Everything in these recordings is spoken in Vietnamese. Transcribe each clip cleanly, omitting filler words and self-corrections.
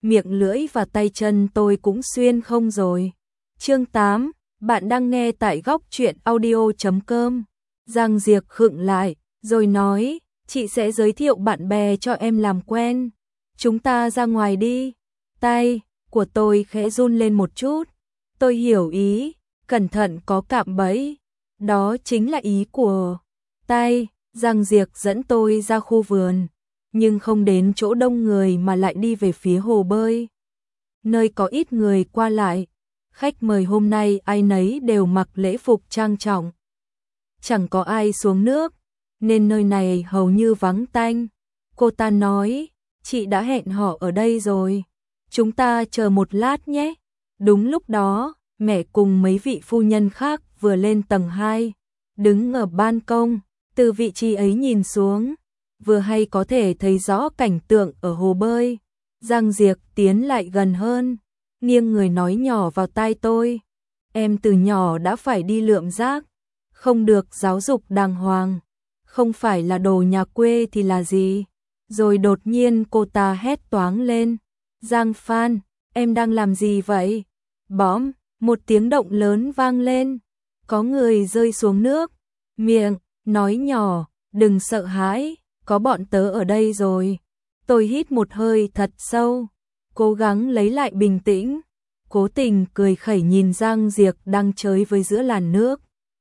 miệng lưỡi và tay chân tôi cũng xuyên không rồi. Chương 8, bạn đang nghe tại góc truyện audio.com. Giang Diệc khựng lại, rồi nói, chị sẽ giới thiệu bạn bè cho em làm quen. Chúng ta ra ngoài đi. Tay của tôi khẽ run lên một chút. Tôi hiểu ý, cẩn thận có cạm bẫy. Đó chính là ý của tay. Giang Diệc dẫn tôi ra khu vườn, nhưng không đến chỗ đông người mà lại đi về phía hồ bơi, nơi có ít người qua lại. Khách mời hôm nay ai nấy đều mặc lễ phục trang trọng. Chẳng có ai xuống nước, nên nơi này hầu như vắng tanh. Cô ta nói, chị đã hẹn họ ở đây rồi. Chúng ta chờ một lát nhé. Đúng lúc đó, mẹ cùng mấy vị phu nhân khác vừa lên tầng 2, đứng ở ban công. Từ vị trí ấy nhìn xuống, vừa hay có thể thấy rõ cảnh tượng ở hồ bơi. Giang Diệc tiến lại gần hơn, nghiêng người nói nhỏ vào tai tôi. Em từ nhỏ đã phải đi lượm rác, không được giáo dục đàng hoàng, không phải là đồ nhà quê thì là gì. Rồi đột nhiên cô ta hét toáng lên. Giang Phan, em đang làm gì vậy? Bõm, một tiếng động lớn vang lên. Có người rơi xuống nước. Miệng nói nhỏ, đừng sợ hãi, có bọn tớ ở đây rồi. Tôi hít một hơi thật sâu, cố gắng lấy lại bình tĩnh, cố tình cười khẩy nhìn Giang Diệc đang chơi với giữa làn nước.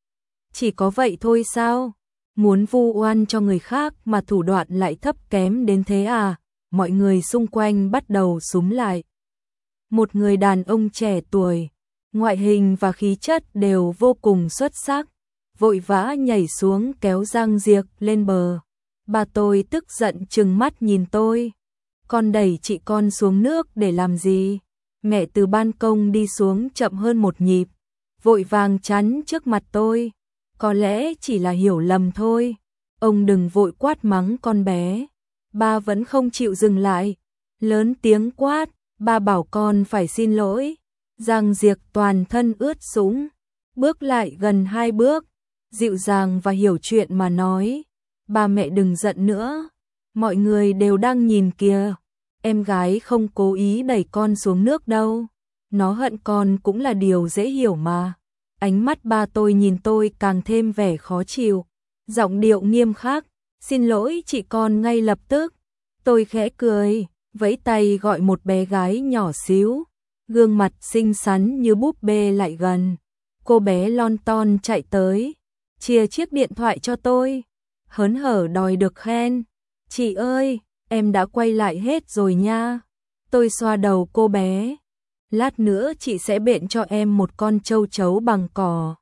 Chỉ có vậy thôi sao? Muốn vu oan cho người khác mà thủ đoạn lại thấp kém đến thế à? Mọi người xung quanh bắt đầu xúm lại. Một người đàn ông trẻ tuổi, ngoại hình và khí chất đều vô cùng xuất sắc, vội vã nhảy xuống kéo Giang Diệc lên bờ. Bà tôi tức giận trừng mắt nhìn tôi. Con đẩy chị con xuống nước để làm gì? Mẹ từ ban công đi xuống chậm hơn một nhịp, vội vàng chắn trước mặt tôi. Có lẽ chỉ là hiểu lầm thôi. Ông đừng vội quát mắng con bé. Ba vẫn không chịu dừng lại, lớn tiếng quát, ba bảo con phải xin lỗi. Giang Diệc toàn thân ướt sũng, bước lại gần 2 bước, dịu dàng và hiểu chuyện mà nói, ba mẹ đừng giận nữa, mọi người đều đang nhìn kìa, em gái không cố ý đẩy con xuống nước đâu, nó hận con cũng là điều dễ hiểu mà. Ánh mắt ba tôi nhìn tôi càng thêm vẻ khó chịu, giọng điệu nghiêm khắc, xin lỗi chị con ngay lập tức. Tôi khẽ cười, vẫy tay gọi một bé gái nhỏ xíu, gương mặt xinh xắn như búp bê lại gần. Cô bé lon ton chạy tới, chia chiếc điện thoại cho tôi, hớn hở đòi được khen. Chị ơi, em đã quay lại hết rồi nha. Tôi xoa đầu cô bé. Lát nữa chị sẽ bện cho em một con trâu chấu bằng cỏ.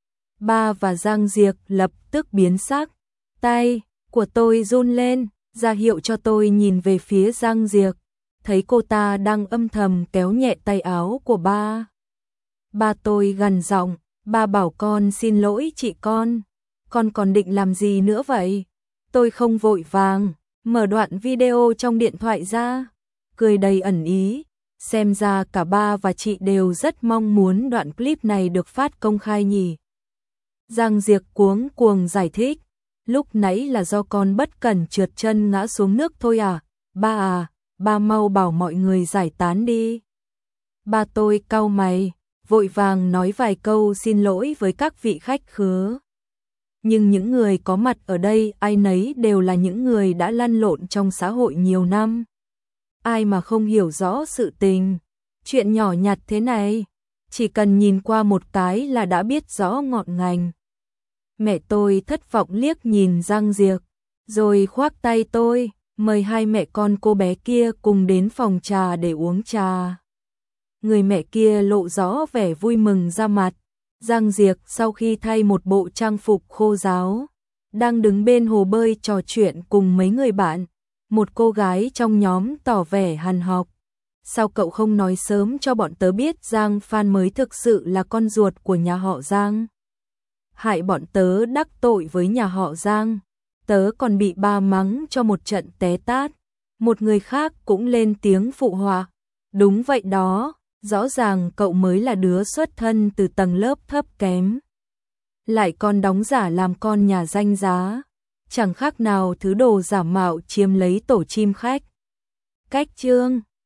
Ba và Giang Diệc lập tức biến sắc. Tay của tôi run lên, ra hiệu cho tôi nhìn về phía Giang Diệc. Thấy cô ta đang âm thầm kéo nhẹ tay áo của ba. Ba tôi gằn giọng, ba bảo con xin lỗi chị con còn định làm gì nữa vậy? Tôi không vội vàng, mở đoạn video trong điện thoại ra, cười đầy ẩn ý, xem ra cả ba và chị đều rất mong muốn đoạn clip này được phát công khai nhỉ. Giang Diệc cuống cuồng giải thích, lúc nãy là do con bất cẩn trượt chân ngã xuống nước thôi à, ba mau bảo mọi người giải tán đi. Ba tôi cau mày, vội vàng nói vài câu xin lỗi với các vị khách khứa. Nhưng những người có mặt ở đây ai nấy đều là những người đã lăn lộn trong xã hội nhiều năm. Ai mà không hiểu rõ sự tình, chuyện nhỏ nhặt thế này, chỉ cần nhìn qua một cái là đã biết rõ ngọn ngành. Mẹ tôi thất vọng liếc nhìn Giang Diệc, rồi khoác tay tôi, mời hai mẹ con cô bé kia cùng đến phòng trà để uống trà. Người mẹ kia lộ rõ vẻ vui mừng ra mặt. Giang Diệc sau khi thay một bộ trang phục khô ráo, đang đứng bên hồ bơi trò chuyện cùng mấy người bạn. Một cô gái trong nhóm tỏ vẻ hằn học. Sao cậu không nói sớm cho bọn tớ biết Giang Phan mới thực sự là con ruột của nhà họ Giang? Hại bọn tớ đắc tội với nhà họ Giang. Tớ còn bị ba mắng cho một trận té tát. Một người khác cũng lên tiếng phụ họa. Đúng vậy đó, rõ ràng cậu mới là đứa xuất thân từ tầng lớp thấp kém. Lại còn đóng giả làm con nhà danh giá. Chẳng khác nào thứ đồ giả mạo chiếm lấy tổ chim khách. Cách chương